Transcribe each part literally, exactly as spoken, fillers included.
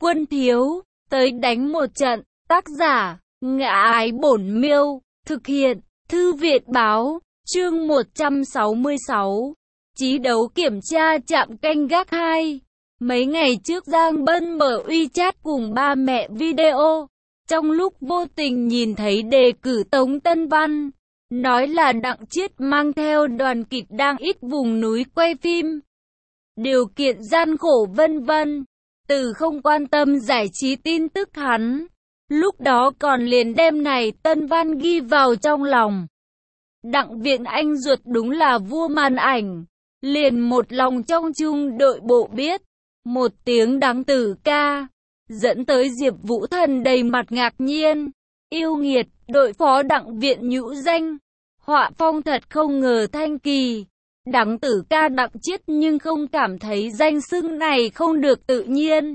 Quân thiếu, tới đánh một trận. Tác giả, Ngã Ái Bổn Miêu. Thực hiện, Thư viện Báo. Chương một trăm sáu mươi sáu. Chí đấu kiểm tra trạm canh gác hai. Mấy ngày trước Giang Bân mở WeChat cùng ba mẹ video. Trong lúc vô tình nhìn thấy đề cử Tống Tân Văn. Nói là Đặng Chiết mang theo đoàn kịch đang ít vùng núi quay phim. Điều kiện gian khổ vân vân. Từ không quan tâm giải trí tin tức hắn. Lúc đó còn liền đem này Tân Văn ghi vào trong lòng. Đặng Viện Anh ruột đúng là vua màn ảnh. Liền một lòng trong chung đội bộ biết. Một tiếng đắng tử ca. Dẫn tới Diệp Vũ Thần đầy mặt ngạc nhiên. Yêu nghiệt, đội phó Đặng Viện nhũ danh. Họa phong thật không ngờ thanh kỳ. Đắng tử ca Đặng Chiết nhưng không cảm thấy danh xưng này không được tự nhiên.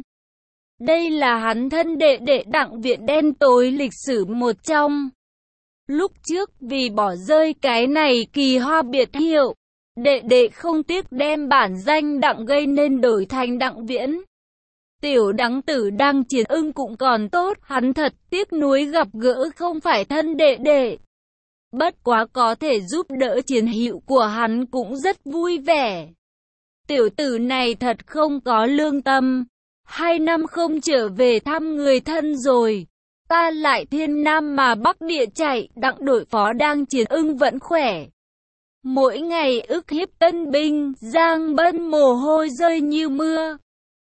Đây là hắn thân đệ đệ Đặng Viện đen tối lịch sử một trong. Lúc trước vì bỏ rơi cái này kỳ hoa biệt hiệu, đệ đệ không tiếc đem bản danh Đặng gây nên đổi thành Đặng Viễn. Tiểu Đắng tử đang chiến ưng cũng còn tốt, hắn thật tiếc nuối gặp gỡ không phải thân đệ đệ. Bất quá có thể giúp đỡ chiến hữu của hắn cũng rất vui vẻ. Tiểu tử này thật không có lương tâm. Hai năm không trở về thăm người thân rồi. Ta lại thiên nam mà bắc địa chạy. Đặng đội phó đang chiến ưng vẫn khỏe. Mỗi ngày ức hiếp tân binh. Giang Bân mồ hôi rơi như mưa.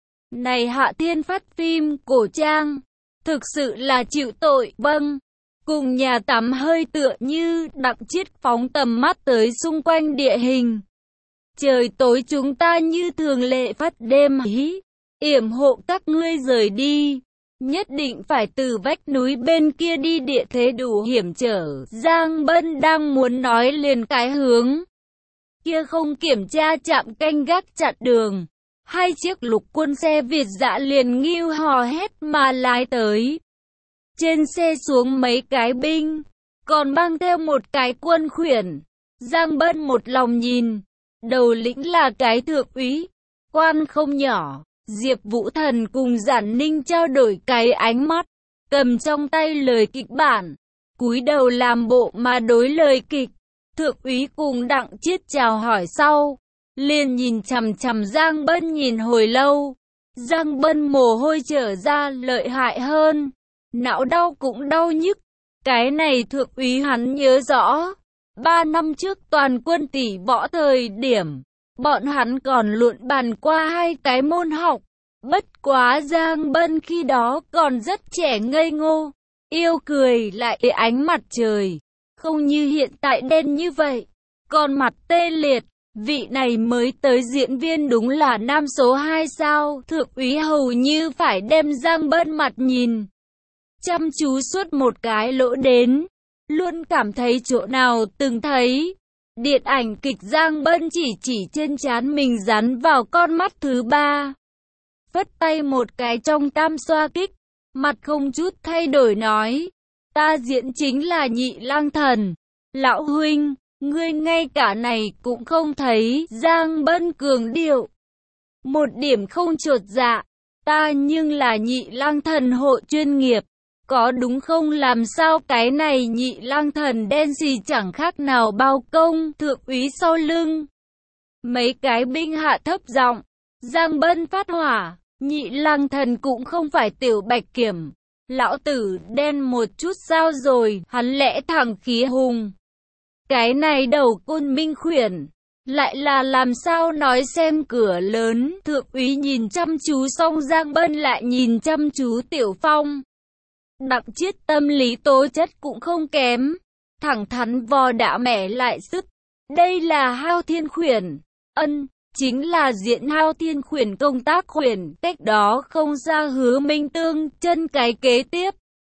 Này Hạ Thiên phát phim cổ trang. Thực sự là chịu tội. Vâng. Cùng nhà tắm hơi tựa như Đặng Chiết phóng tầm mắt tới xung quanh địa hình. Trời tối chúng ta như thường lệ phát đêm hí. Yểm hộ các ngươi rời đi. Nhất định phải từ vách núi bên kia đi, địa thế đủ hiểm trở. Giang Bân đang muốn nói liền cái hướng kia không kiểm tra trạm canh gác chặn đường. Hai chiếc lục quân xe Việt dã liền nghêu hò hét mà lái tới. Trên xe xuống mấy cái binh, còn mang theo một cái quân khuyển. Giang Bân một lòng nhìn, đầu lĩnh là cái thượng úy, quan không nhỏ. Diệp Vũ Thần cùng Giản Ninh trao đổi cái ánh mắt, cầm trong tay lời kịch bản, cúi đầu làm bộ mà đối lời kịch. Thượng úy cùng Đặng Chiết chào hỏi sau, liền nhìn chằm chằm Giang Bân nhìn hồi lâu. Giang Bân mồ hôi trở ra lợi hại hơn. Não đau cũng đau nhức. Cái này thượng úy hắn nhớ rõ. Ba năm trước toàn quân tỷ võ thời điểm, bọn hắn còn luận bàn qua hai cái môn học. Bất quá Giang Bân khi đó còn rất trẻ ngây ngô, yêu cười lại ánh mặt trời. Không như hiện tại đen như vậy, còn mặt tê liệt. Vị này mới tới diễn viên đúng là nam số hai sao. Thượng úy hầu như phải đem Giang Bân mặt nhìn chăm chú suốt một cái lỗ đến. Luôn cảm thấy chỗ nào từng thấy. Điện ảnh kịch Giang Bân chỉ chỉ trên trán mình dán vào con mắt thứ ba. Phất tay một cái trong tam xoa kích. Mặt không chút thay đổi nói. Ta diễn chính là Nhị Lang Thần. Lão huynh, ngươi ngay cả này cũng không thấy. Giang Bân cường điệu. Một điểm không chột dạ. Ta nhưng là Nhị Lang Thần hộ chuyên nghiệp. Có đúng không? Làm sao cái này Nhị Lang Thần đen gì chẳng khác nào bao công. Thượng úy sau lưng. Mấy cái binh hạ thấp giọng. Giang Bân phát hỏa. Nhị Lang Thần cũng không phải Tiểu Bạch Kiểm. Lão tử đen một chút sao rồi. Hắn lẽ thẳng khí hùng. Cái này đầu côn minh khuyển. Lại là làm sao nói xem cửa lớn. Thượng úy nhìn chăm chú xong Giang Bân lại nhìn chăm chú Tiểu Phong. Đặng Chiết tâm lý tố chất cũng không kém. Thẳng thắn vò đã mẻ lại sức. Đây là Hao Thiên khuyển. Ân, chính là diễn Hao Thiên khuyển công tác khuyển. Cách đó không xa Hứa Minh Tương chân cái kế tiếp.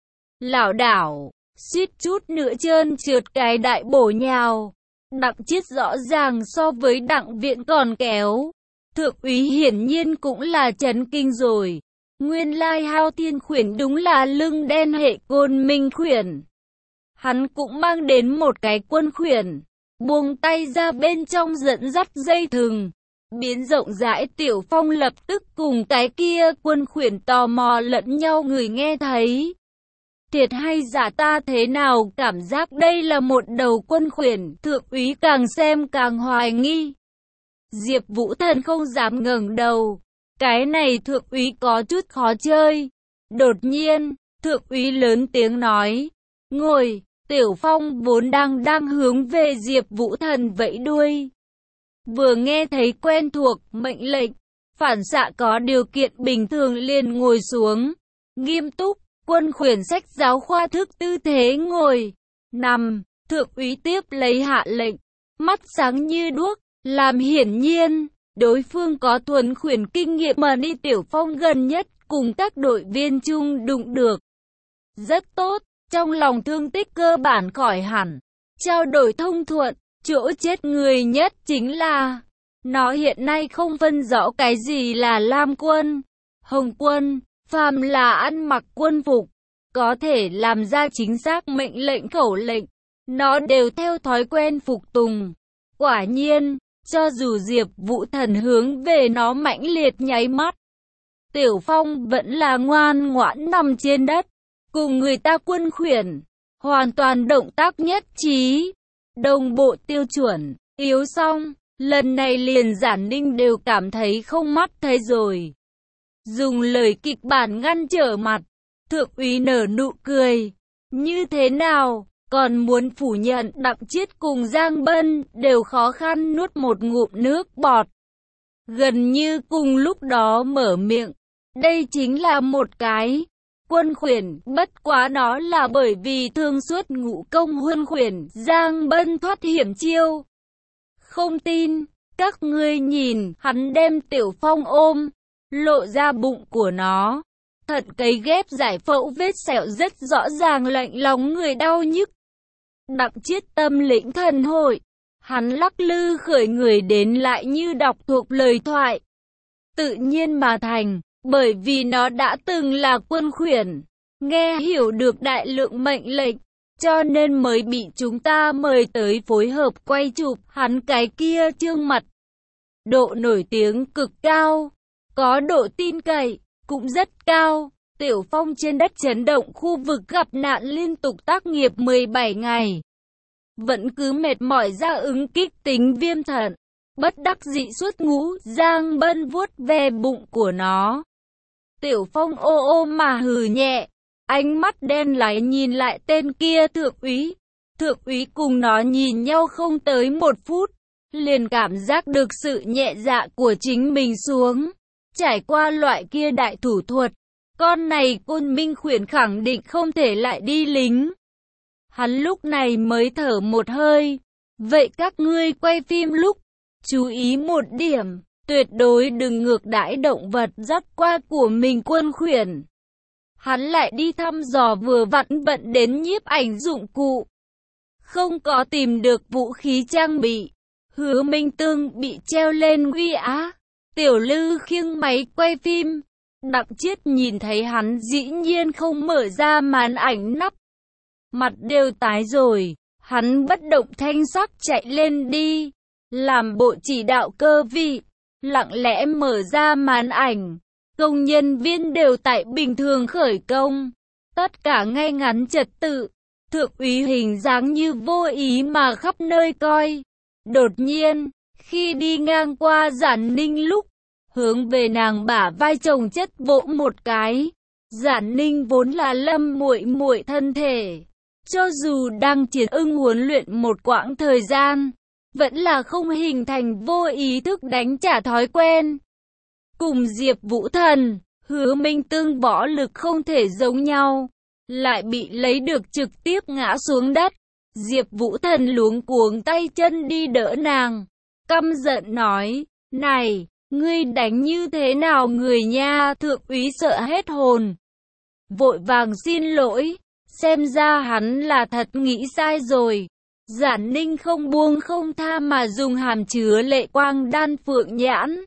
Lảo đảo, suýt chút nữa trơn trượt cái đại bổ nhào. Đặng Chiết rõ ràng so với Đặng Viện còn kéo. Thượng úy hiển nhiên cũng là chấn kinh rồi. Nguyên lai Hao Thiên khuyển đúng là lưng đen hệ côn minh khuyển. Hắn cũng mang đến một cái quân khuyển. Buông tay ra bên trong dẫn dắt dây thừng. biến rộng rãi. Tiểu Phong lập tức cùng cái kia quân khuyển tò mò lẫn nhau, người nghe thấy. Thiệt hay giả, ta thế nào cảm giác đây là một đầu quân khuyển? Thượng úy càng xem càng hoài nghi. Diệp Vũ Thần không dám ngẩng đầu. Cái này thượng úy có chút khó chơi. Đột nhiên, thượng úy lớn tiếng nói, ngồi. Tiểu Phong vốn đang đang hướng về Diệp Vũ Thần vẫy đuôi. Vừa nghe thấy quen thuộc mệnh lệnh, phản xạ có điều kiện bình thường liền ngồi xuống. Nghiêm túc, quân khuyển sách giáo khoa thức tư thế ngồi, nằm. Thượng úy tiếp lấy hạ lệnh, mắt sáng như đuốc, làm hiển nhiên, đối phương có thuần khuyển kinh nghiệm mà đi. Tiểu Phong gần nhất cùng các đội viên chung đụng được. Rất tốt, trong lòng thương tích cơ bản khỏi hẳn, trao đổi thông thuận. Chỗ chết người nhất chính là, nó hiện nay không phân rõ cái gì là Lam quân, Hồng quân, phàm là ăn mặc quân phục, có thể làm ra chính xác mệnh lệnh khẩu lệnh, nó đều theo thói quen phục tùng. Quả nhiên, cho dù Diệp Vũ Thần hướng về nó mãnh liệt nháy mắt, Tiểu Phong vẫn là ngoan ngoãn nằm trên đất, cùng người ta quân khuyển, hoàn toàn động tác nhất trí, đồng bộ tiêu chuẩn. Yếu xong, lần này liền Giản Ninh đều cảm thấy không mắt thấy rồi. Dùng lời kịch bản ngăn trở mặt, thượng úy nở nụ cười. Như thế nào, còn muốn phủ nhận? Đặng Chiết cùng Giang Bân đều khó khăn nuốt một ngụm nước bọt. Gần như cùng lúc đó mở miệng. Đây chính là một cái quân khuyển, bất quá đó là bởi vì thương suốt ngũ công huân khuyển. Giang Bân thoát hiểm chiêu. Không tin, các ngươi nhìn, hắn đem Tiểu Phong ôm, lộ ra bụng của nó. Thận cấy ghép giải phẫu, vết sẹo rất rõ ràng, lạnh lòng người đau nhức. Đặng Chiết tâm lĩnh thần hội, hắn lắc lư khởi người đến lại như đọc thuộc lời thoại. Tự nhiên mà thành, bởi vì nó đã từng là quân khuyển, nghe hiểu được đại lượng mệnh lệnh, cho nên mới bị chúng ta mời tới phối hợp quay chụp. Hắn cái kia trương mặt, độ nổi tiếng cực cao, có độ tin cậy cũng rất cao. Tiểu Phong trên đất chấn động khu vực gặp nạn liên tục tác nghiệp mười bảy ngày, vẫn cứ mệt mỏi ra ứng kích tính viêm thận, bất đắc dĩ suốt ngủ. Giang Bân vuốt ve bụng của nó. Tiểu Phong ô ô mà hừ nhẹ, ánh mắt đen láy nhìn lại tên kia thượng úy. Thượng úy cùng nó nhìn nhau không tới một phút, liền cảm giác được sự nhẹ dạ của chính mình xuống. Trải qua loại kia đại thủ thuật, con này Côn Minh khuyển khẳng định không thể lại đi lính. Hắn lúc này mới thở một hơi. Vậy các ngươi quay phim lúc, chú ý một điểm, tuyệt đối đừng ngược đãi động vật dắt qua của mình quân khuyển. Hắn lại đi thăm dò, vừa vặn bận đến nhiếp ảnh dụng cụ, không có tìm được vũ khí trang bị. Hứa Minh Tương bị treo lên uy á. Tiểu Lư khiêng máy quay phim. Đặng Chiết nhìn thấy hắn dĩ nhiên không mở ra màn ảnh nắp, mặt đều tái rồi. Hắn bất động thanh sắc chạy lên đi, làm bộ chỉ đạo cơ vị, lặng lẽ mở ra màn ảnh. Công nhân viên đều tại bình thường khởi công, tất cả ngay ngắn trật tự. Thượng úy hình dáng như vô ý mà khắp nơi coi. Đột nhiên, khi đi ngang qua Giản Ninh lúc, hướng về nàng bả vai chồng chất vỗ một cái. Giản Ninh vốn là Lâm muội muội thân thể, cho dù đang chiến ưng huấn luyện một quãng thời gian, vẫn là không hình thành vô ý thức đánh trả thói quen. Cùng Diệp Vũ Thần, Hứa Minh Tương võ lực không thể giống nhau, lại bị lấy được trực tiếp ngã xuống đất. Diệp Vũ Thần luống cuống tay chân đi đỡ nàng, căm giận nói, này, ngươi đánh như thế nào người nha? Thượng úy sợ hết hồn, vội vàng xin lỗi, xem ra hắn là thật nghĩ sai rồi. Giản Ninh không buông không tha mà dùng hàm chứa lệ quang đan phượng nhãn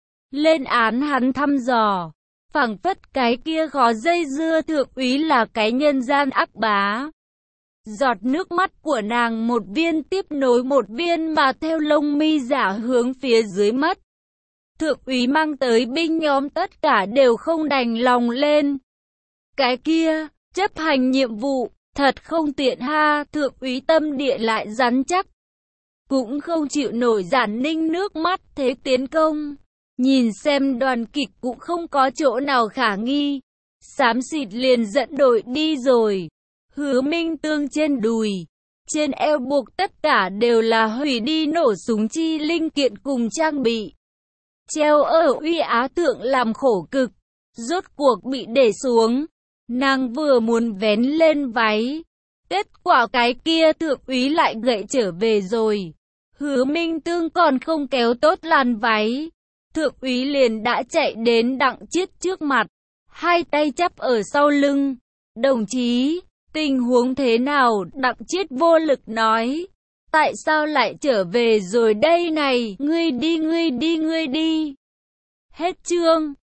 lên án hắn, thăm dò, phảng phất cái kia khó dây dưa thượng úy là cái nhân gian ác bá. Giọt nước mắt của nàng một viên tiếp nối một viên mà theo lông mi giả hướng phía dưới mất. thượng úy mang tới binh nhóm tất cả đều không đành lòng lên. Cái kia, chấp hành nhiệm vụ, thật không tiện ha, thượng úy tâm địa lại rắn chắc. Cũng không chịu nổi Giản Ninh nước mắt thế tiến công. Nhìn xem đoàn kịch cũng không có chỗ nào khả nghi. Xám xịt liền dẫn đội đi rồi. Hứa Minh Tương trên đùi, trên eo buộc tất cả đều là hủy đi nổ súng chi linh kiện cùng trang bị. Treo ở uy á thượng làm khổ cực, rốt cuộc bị để xuống. Nàng vừa muốn vén lên váy, kết quả cái kia thượng úy lại gậy trở về rồi. Hứa Minh Tương còn không kéo tốt làn váy, thượng úy liền đã chạy đến Đặng Chiết trước mặt, hai tay chắp ở sau lưng. Đồng chí, tình huống thế nào? Đặng Chiết vô lực nói. Tại sao lại trở về rồi đây này? Ngươi đi, ngươi đi, ngươi đi. Hết chương.